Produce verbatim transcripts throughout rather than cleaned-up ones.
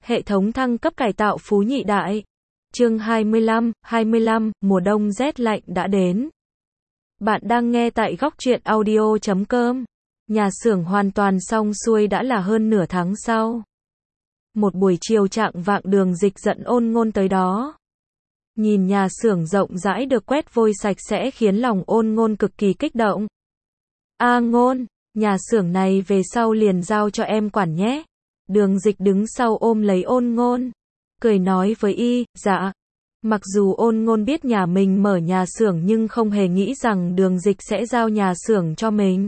Hệ thống thăng cấp cải tạo Phú Nhị Đại. Chương hai mươi lăm, hai mươi lăm, mùa đông rét lạnh đã đến. Bạn đang nghe tại góc truyện audio chấm com. Nhà xưởng hoàn toàn xong xuôi đã là hơn nửa tháng sau. Một buổi chiều trạng vạng Đường Dịch dẫn Ôn Ngôn tới đó. Nhìn nhà xưởng rộng rãi được quét vôi sạch sẽ khiến lòng Ôn Ngôn cực kỳ kích động. A Ngôn, nhà xưởng này về sau liền giao cho em quản nhé. Đường Dịch đứng sau ôm lấy Ôn Ngôn, cười nói với y, dạ. Mặc dù Ôn Ngôn biết nhà mình mở nhà xưởng nhưng không hề nghĩ rằng Đường Dịch sẽ giao nhà xưởng cho mình.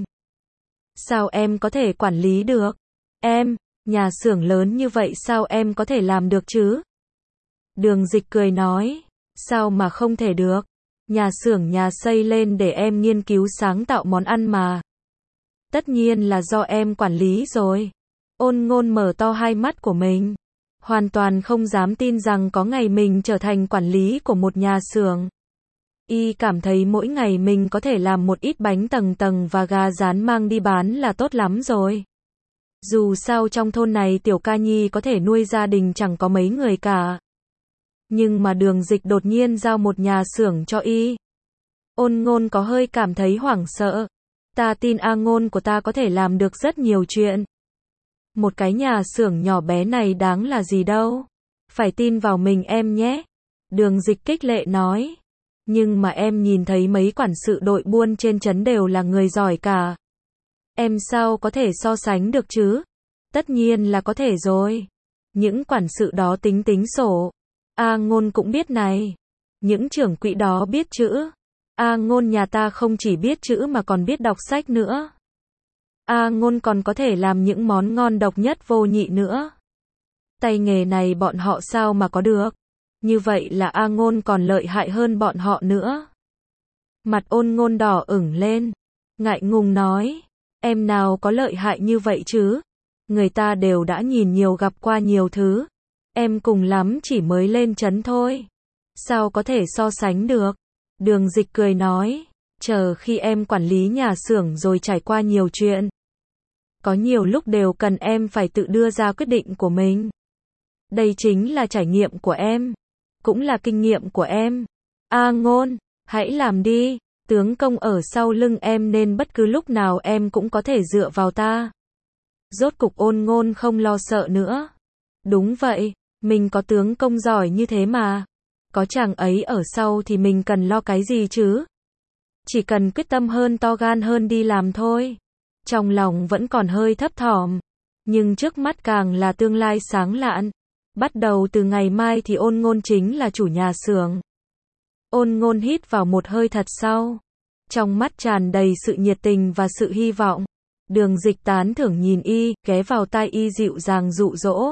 Sao em có thể quản lý được? Em, nhà xưởng lớn như vậy sao em có thể làm được chứ? Đường Dịch cười nói, sao mà không thể được? Nhà xưởng nhà xây lên để em nghiên cứu sáng tạo món ăn mà. Tất nhiên là do em quản lý rồi. Ôn Ngôn mở to hai mắt của mình, hoàn toàn không dám tin rằng có ngày mình trở thành quản lý của một nhà xưởng. Y cảm thấy mỗi ngày mình có thể làm một ít bánh tầng tầng và gà rán mang đi bán là tốt lắm rồi. Dù sao trong thôn này Tiểu Ca Nhi có thể nuôi gia đình chẳng có mấy người cả. Nhưng mà Đường Dịch đột nhiên giao một nhà xưởng cho y. Ôn Ngôn có hơi cảm thấy hoảng sợ. Ta tin A Ngôn của ta có thể làm được rất nhiều chuyện. Một cái nhà xưởng nhỏ bé này đáng là gì đâu. Phải tin vào mình em nhé. Đường Dịch kích lệ nói. Nhưng mà em nhìn thấy mấy quản sự đội buôn trên trấn đều là người giỏi cả. Em sao có thể so sánh được chứ? Tất nhiên là có thể rồi. Những quản sự đó tính tính sổ. A Ngôn cũng biết này. Những trưởng quỹ đó biết chữ. A Ngôn nhà ta không chỉ biết chữ mà còn biết đọc sách nữa. A Ngôn còn có thể làm những món ngon độc nhất vô nhị nữa. Tay nghề này bọn họ sao mà có được? Như vậy là A Ngôn còn lợi hại hơn bọn họ nữa. Mặt Ôn Ngôn đỏ ửng lên, ngại ngùng nói, em nào có lợi hại như vậy chứ? Người ta đều đã nhìn nhiều gặp qua nhiều thứ. Em cùng lắm chỉ mới lên trấn thôi. Sao có thể so sánh được? Đường Dịch cười nói, chờ khi em quản lý nhà xưởng rồi trải qua nhiều chuyện. Có nhiều lúc đều cần em phải tự đưa ra quyết định của mình. Đây chính là trải nghiệm của em, cũng là kinh nghiệm của em. A Ngôn, hãy làm đi, tướng công ở sau lưng em nên bất cứ lúc nào em cũng có thể dựa vào ta. Rốt cục Ôn Ngôn không lo sợ nữa. Đúng vậy, mình có tướng công giỏi như thế mà. Có chàng ấy ở sau thì mình cần lo cái gì chứ? Chỉ cần quyết tâm hơn, to gan hơn đi làm thôi. Trong lòng vẫn còn hơi thấp thỏm, nhưng trước mắt càng là tương lai sáng lạn. Bắt đầu từ ngày mai thì Ôn Ngôn chính là chủ nhà xưởng. Ôn Ngôn hít vào một hơi thật sâu, trong mắt tràn đầy sự nhiệt tình và sự hy vọng. Đường Dịch tán thưởng nhìn y, ghé vào tai y dịu dàng dụ dỗ.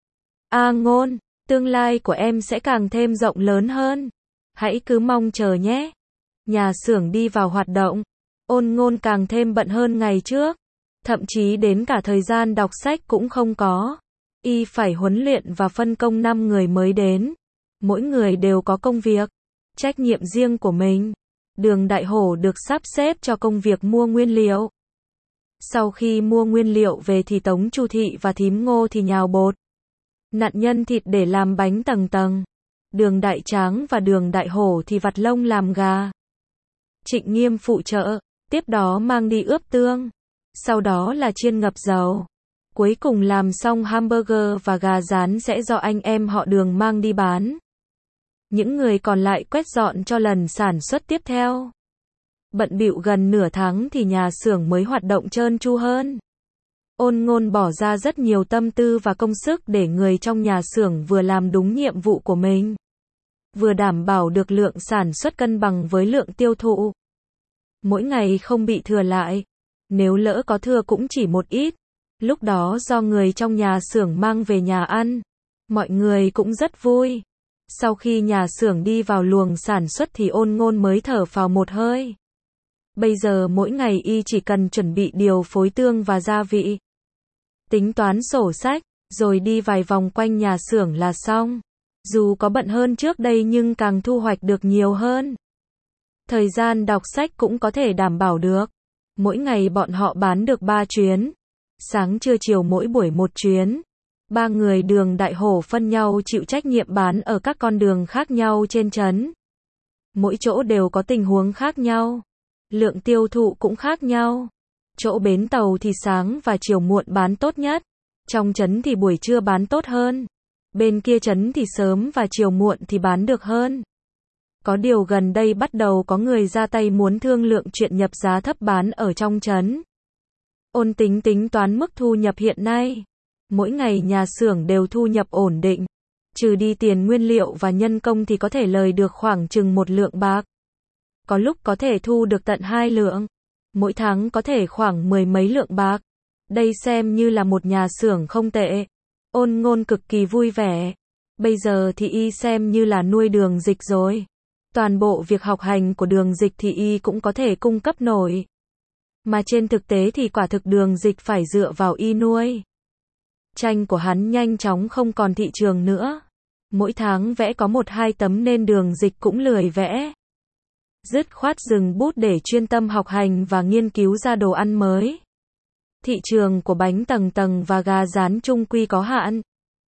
A Ngôn, tương lai của em sẽ càng thêm rộng lớn hơn. Hãy cứ mong chờ nhé. Nhà xưởng đi vào hoạt động. Ôn Ngôn càng thêm bận hơn ngày trước. Thậm chí đến cả thời gian đọc sách cũng không có. Y phải huấn luyện và phân công năm người mới đến. Mỗi người đều có công việc, trách nhiệm riêng của mình. Đường Đại Hổ được sắp xếp cho công việc mua nguyên liệu. Sau khi mua nguyên liệu về thì Tống Chu Thị và Thím Ngô thì nhào bột, nặn nhân thịt để làm bánh tầng tầng. Đường Đại Tráng và Đường Đại Hổ thì vặt lông làm gà. Trịnh Nghiêm phụ trợ, tiếp đó mang đi ướp tương. Sau đó là chiên ngập dầu. Cuối cùng làm xong hamburger và gà rán sẽ do anh em họ Đường mang đi bán. Những người còn lại quét dọn cho lần sản xuất tiếp theo. Bận bịu gần nửa tháng thì nhà xưởng mới hoạt động trơn tru hơn. Ôn Ngôn bỏ ra rất nhiều tâm tư và công sức để người trong nhà xưởng vừa làm đúng nhiệm vụ của mình, vừa đảm bảo được lượng sản xuất cân bằng với lượng tiêu thụ. Mỗi ngày không bị thừa lại. Nếu lỡ có thừa cũng chỉ một ít. Lúc đó do người trong nhà xưởng mang về nhà ăn. Mọi người cũng rất vui. Sau khi nhà xưởng đi vào luồng sản xuất thì Ôn Ngôn mới thở phào một hơi. Bây giờ mỗi ngày y chỉ cần chuẩn bị điều phối tương và gia vị, tính toán sổ sách, rồi đi vài vòng quanh nhà xưởng là xong. Dù có bận hơn trước đây nhưng càng thu hoạch được nhiều hơn. Thời gian đọc sách cũng có thể đảm bảo được. Mỗi ngày bọn họ bán được ba chuyến. Sáng trưa chiều mỗi buổi một chuyến. Ba người Đường Đại Hổ phân nhau chịu trách nhiệm bán ở các con đường khác nhau trên trấn. Mỗi chỗ đều có tình huống khác nhau. Lượng tiêu thụ cũng khác nhau. Chỗ bến tàu thì sáng và chiều muộn bán tốt nhất. Trong trấn thì buổi trưa bán tốt hơn. Bên kia trấn thì sớm và chiều muộn thì bán được hơn. Có điều gần đây bắt đầu có người ra tay muốn thương lượng chuyện nhập giá thấp bán ở trong trấn. Ôn tính tính toán mức thu nhập hiện nay. Mỗi ngày nhà xưởng đều thu nhập ổn định. Trừ đi tiền nguyên liệu và nhân công thì có thể lời được khoảng chừng một lượng bạc. Có lúc có thể thu được tận hai lượng. Mỗi tháng có thể khoảng mười mấy lượng bạc. Đây xem như là một nhà xưởng không tệ. Ôn Ngôn cực kỳ vui vẻ. Bây giờ thì y xem như là nuôi Đường Dịch rồi. Toàn bộ việc học hành của Đường Dịch thì y cũng có thể cung cấp nổi. Mà trên thực tế thì quả thực Đường Dịch phải dựa vào y nuôi. Tranh của hắn nhanh chóng không còn thị trường nữa. Mỗi tháng vẽ có một hai tấm nên Đường Dịch cũng lười vẽ. Dứt khoát dừng bút để chuyên tâm học hành và nghiên cứu ra đồ ăn mới. Thị trường của bánh tầng tầng và gà rán chung quy có hạn.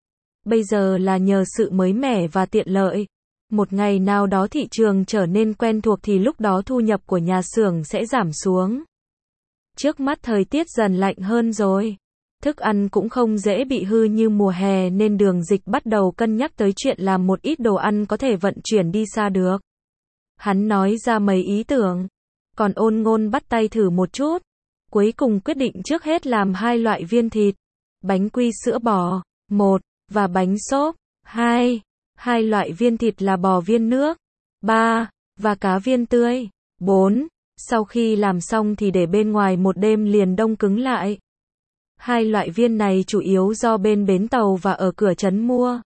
Bây giờ là nhờ sự mới mẻ và tiện lợi. Một ngày nào đó thị trường trở nên quen thuộc thì lúc đó thu nhập của nhà xưởng sẽ giảm xuống. Trước mắt thời tiết dần lạnh hơn rồi. Thức ăn cũng không dễ bị hư như mùa hè nên Đường Dịch bắt đầu cân nhắc tới chuyện làm một ít đồ ăn có thể vận chuyển đi xa được. Hắn nói ra mấy ý tưởng. Còn Ôn Ngôn bắt tay thử một chút. Cuối cùng quyết định trước hết làm hai loại viên thịt. Bánh quy sữa bò, một, và bánh xốp, hai. Hai loại viên thịt là bò viên nước, ba, và cá viên tươi, bốn. Sau khi làm xong thì để bên ngoài một đêm liền đông cứng lại. Hai loại viên này chủ yếu do bên bến tàu và ở cửa trấn mua.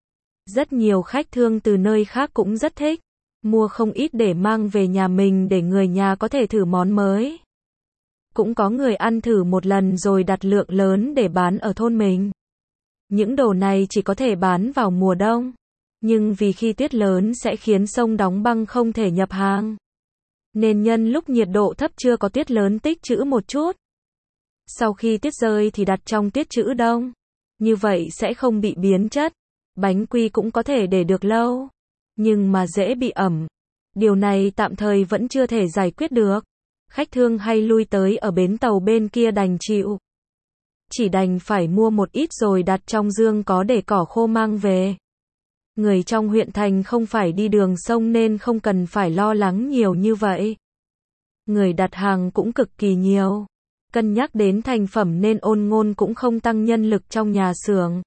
Rất nhiều khách thương từ nơi khác cũng rất thích. Mua không ít để mang về nhà mình để người nhà có thể thử món mới. Cũng có người ăn thử một lần rồi đặt lượng lớn để bán ở thôn mình. Những đồ này chỉ có thể bán vào mùa đông. Nhưng vì khi tuyết lớn sẽ khiến sông đóng băng không thể nhập hàng. Nên nhân lúc nhiệt độ thấp chưa có tuyết lớn tích trữ một chút. Sau khi tuyết rơi thì đặt trong tuyết trữ đông. Như vậy sẽ không bị biến chất. Bánh quy cũng có thể để được lâu. Nhưng mà dễ bị ẩm. Điều này tạm thời vẫn chưa thể giải quyết được. Khách thương hay lui tới ở bến tàu bên kia đành chịu. Chỉ đành phải mua một ít rồi đặt trong dương có để cỏ khô mang về. Người trong huyện thành không phải đi đường sông nên không cần phải lo lắng nhiều như vậy. Người đặt hàng cũng cực kỳ nhiều. Cân nhắc đến thành phẩm nên Ôn Ngôn cũng không tăng nhân lực trong nhà xưởng.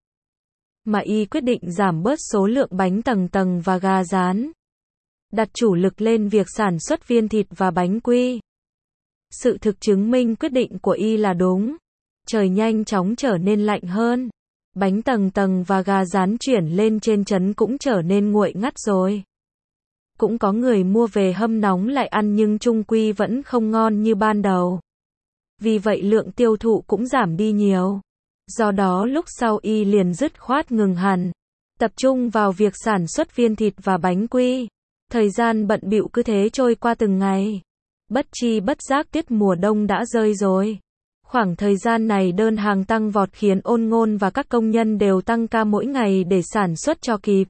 Mà y quyết định giảm bớt số lượng bánh tầng tầng và gà rán. Đặt chủ lực lên việc sản xuất viên thịt và bánh quy. Sự thực chứng minh quyết định của y là đúng. Trời nhanh chóng trở nên lạnh hơn. Bánh tầng tầng và gà rán chuyển lên trên trấn cũng trở nên nguội ngắt rồi. Cũng có người mua về hâm nóng lại ăn nhưng chung quy vẫn không ngon như ban đầu. Vì vậy lượng tiêu thụ cũng giảm đi nhiều. Do đó lúc sau y liền dứt khoát ngừng hẳn. Tập trung vào việc sản xuất viên thịt và bánh quy. Thời gian bận bịu cứ thế trôi qua từng ngày. Bất chi bất giác tiết mùa đông đã rơi rồi. Khoảng thời gian này đơn hàng tăng vọt khiến Ôn Ngôn và các công nhân đều tăng ca mỗi ngày để sản xuất cho kịp.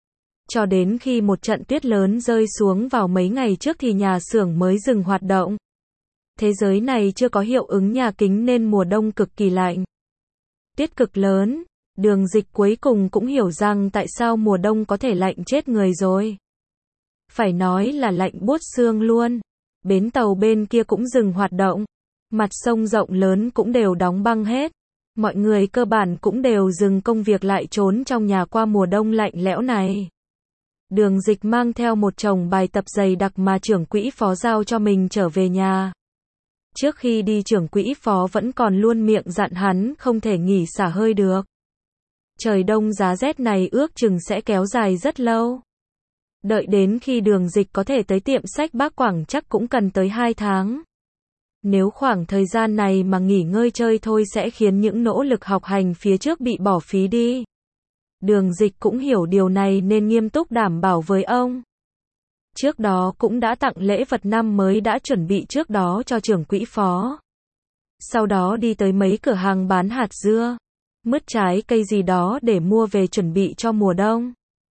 Cho đến khi một trận tuyết lớn rơi xuống vào mấy ngày trước thì nhà xưởng mới dừng hoạt động. Thế giới này chưa có hiệu ứng nhà kính nên mùa đông cực kỳ lạnh. Tuyết cực lớn, Đường Dịch cuối cùng cũng hiểu rằng tại sao mùa đông có thể lạnh chết người rồi. Phải nói là lạnh buốt xương luôn. Bến tàu bên kia cũng dừng hoạt động. Mặt sông rộng lớn cũng đều đóng băng hết. Mọi người cơ bản cũng đều dừng công việc lại trốn trong nhà qua mùa đông lạnh lẽo này. Đường Dịch mang theo một chồng bài tập dày đặc mà trưởng quỹ phó giao cho mình trở về nhà. Trước khi đi trưởng quỹ phó vẫn còn luôn miệng dặn hắn không thể nghỉ xả hơi được. Trời đông giá rét này ước chừng sẽ kéo dài rất lâu. Đợi đến khi Đường Dịch có thể tới tiệm sách Bác Quảng chắc cũng cần tới hai tháng. Nếu khoảng thời gian này mà nghỉ ngơi chơi thôi sẽ khiến những nỗ lực học hành phía trước bị bỏ phí đi. Đường Dịch cũng hiểu điều này nên nghiêm túc đảm bảo với ông. Trước đó cũng đã tặng lễ vật năm mới đã chuẩn bị trước đó cho trưởng quỹ phó. Sau đó đi tới mấy cửa hàng bán hạt dưa. mứt trái cây gì đó để mua về chuẩn bị cho mùa đông.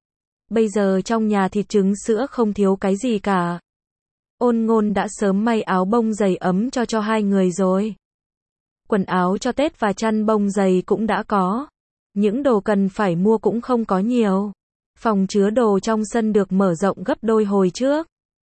Bây giờ trong nhà thịt trứng sữa không thiếu cái gì cả. Ôn Ngôn đã sớm may áo bông dày ấm cho cho hai người rồi. Quần áo cho Tết và chăn bông dày cũng đã có. Những đồ cần phải mua cũng không có nhiều. Phòng chứa đồ trong sân được mở rộng gấp đôi hồi trước.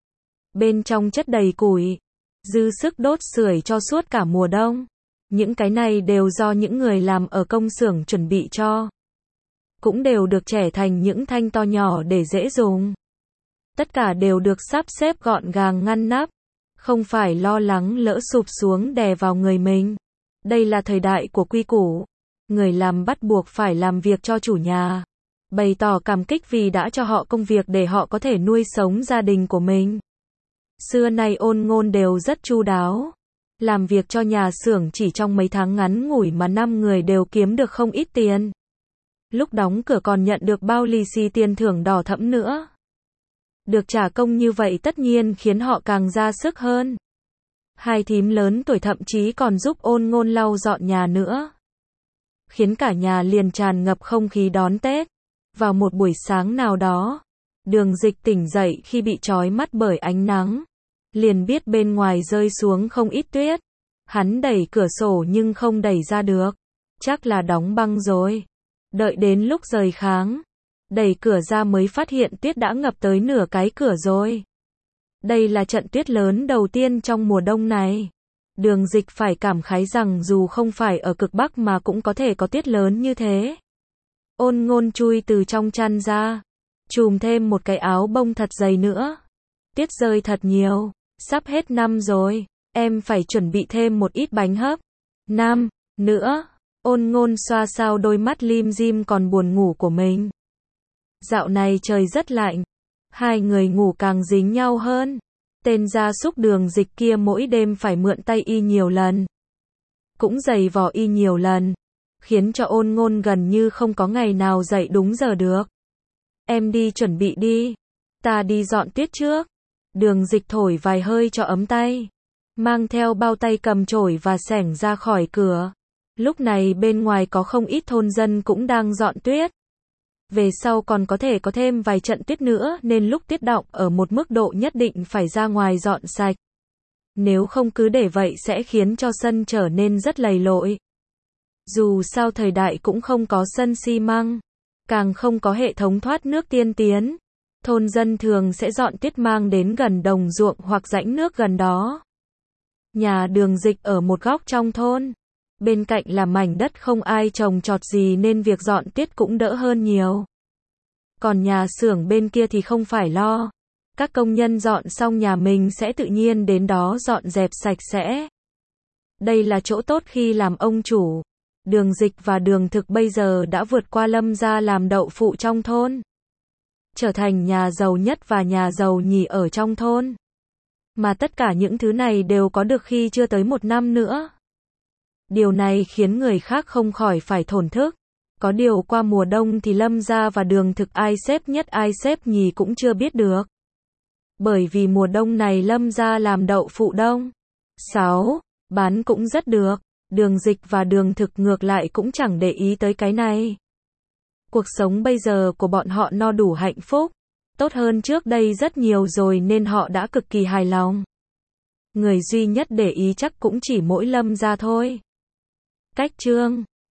Bên trong chất đầy củi, dư sức đốt sưởi cho suốt cả mùa đông. Những cái này đều do những người làm ở công xưởng chuẩn bị cho. Cũng đều được chẻ thành những thanh to nhỏ để dễ dùng. Tất cả đều được sắp xếp gọn gàng ngăn nắp, không phải lo lắng lỡ sụp xuống đè vào người mình. Đây là thời đại của quy củ. Người làm bắt buộc phải làm việc cho chủ nhà. Bày tỏ cảm kích vì đã cho họ công việc để họ có thể nuôi sống gia đình của mình. Xưa nay Ôn Ngôn đều rất chu đáo. Làm việc cho nhà xưởng chỉ trong mấy tháng ngắn ngủi mà năm người đều kiếm được không ít tiền. Lúc đóng cửa còn nhận được bao lì xì tiền thưởng đỏ thẫm nữa. Được trả công như vậy tất nhiên khiến họ càng ra sức hơn. Hai thím lớn tuổi thậm chí còn giúp Ôn Ngôn lau dọn nhà nữa. Khiến cả nhà liền tràn ngập không khí đón Tết. Vào một buổi sáng nào đó, Đường Dịch tỉnh dậy khi bị chói mắt bởi ánh nắng. Liền biết bên ngoài rơi xuống không ít tuyết. Hắn đẩy cửa sổ nhưng không đẩy ra được. Chắc là đóng băng rồi. Đợi đến lúc rời kháng, đẩy cửa ra mới phát hiện tuyết đã ngập tới nửa cái cửa rồi. Đây là trận tuyết lớn đầu tiên trong mùa đông này. Đường Dịch phải cảm khái rằng dù không phải ở cực Bắc mà cũng có thể có tuyết lớn như thế. Ôn Ngôn chui từ trong chăn ra, chùm thêm một cái áo bông thật dày nữa. Tuyết rơi thật nhiều, sắp hết năm rồi, em phải chuẩn bị thêm một ít bánh hấp. Năm nữa. Ôn Ngôn xoa xoa đôi mắt lim dim còn buồn ngủ của mình. Dạo này trời rất lạnh. Hai người ngủ càng dính nhau hơn. Tên gia súc Đường Dịch kia mỗi đêm phải mượn tay y nhiều lần. Cũng giày vò y nhiều lần. Khiến cho Ôn Ngôn gần như không có ngày nào dậy đúng giờ được. Em đi chuẩn bị đi. Ta đi dọn tuyết trước. Đường Dịch thổi vài hơi cho ấm tay. Mang theo bao tay cầm chổi và xẻng ra khỏi cửa. Lúc này bên ngoài có không ít thôn dân cũng đang dọn tuyết. Về sau còn có thể có thêm vài trận tuyết nữa nên lúc tuyết đọng ở một mức độ nhất định phải ra ngoài dọn sạch. Nếu không cứ để vậy sẽ khiến cho sân trở nên rất lầy lội. Dù sao thời đại cũng không có sân xi măng, càng không có hệ thống thoát nước tiên tiến. Thôn dân thường sẽ dọn tuyết mang đến gần đồng ruộng hoặc rãnh nước gần đó. Nhà Đường Dịch ở một góc trong thôn. Bên cạnh là mảnh đất không ai trồng trọt gì nên việc dọn tuyết cũng đỡ hơn nhiều. Còn nhà xưởng bên kia thì không phải lo. Các công nhân dọn xong nhà mình sẽ tự nhiên đến đó dọn dẹp sạch sẽ. Đây là chỗ tốt khi làm ông chủ. Đường Dịch và Đường Thực bây giờ đã vượt qua Lâm gia làm đậu phụ trong thôn. Trở thành nhà giàu nhất và nhà giàu nhì ở trong thôn. Mà tất cả những thứ này đều có được khi chưa tới một năm nữa. Điều này khiến người khác không khỏi phải thổn thức. Có điều qua mùa đông thì Lâm gia và Đường Thực ai xếp nhất ai xếp nhì cũng chưa biết được. Bởi vì mùa đông này Lâm gia làm đậu phụ đông. sáu. Bán cũng rất được. Đường Dịch và Đường Thực ngược lại cũng chẳng để ý tới cái này. Cuộc sống bây giờ của bọn họ no đủ hạnh phúc. Tốt hơn trước đây rất nhiều rồi nên họ đã cực kỳ hài lòng. Người duy nhất để ý chắc cũng chỉ mỗi Lâm gia thôi. Cách chương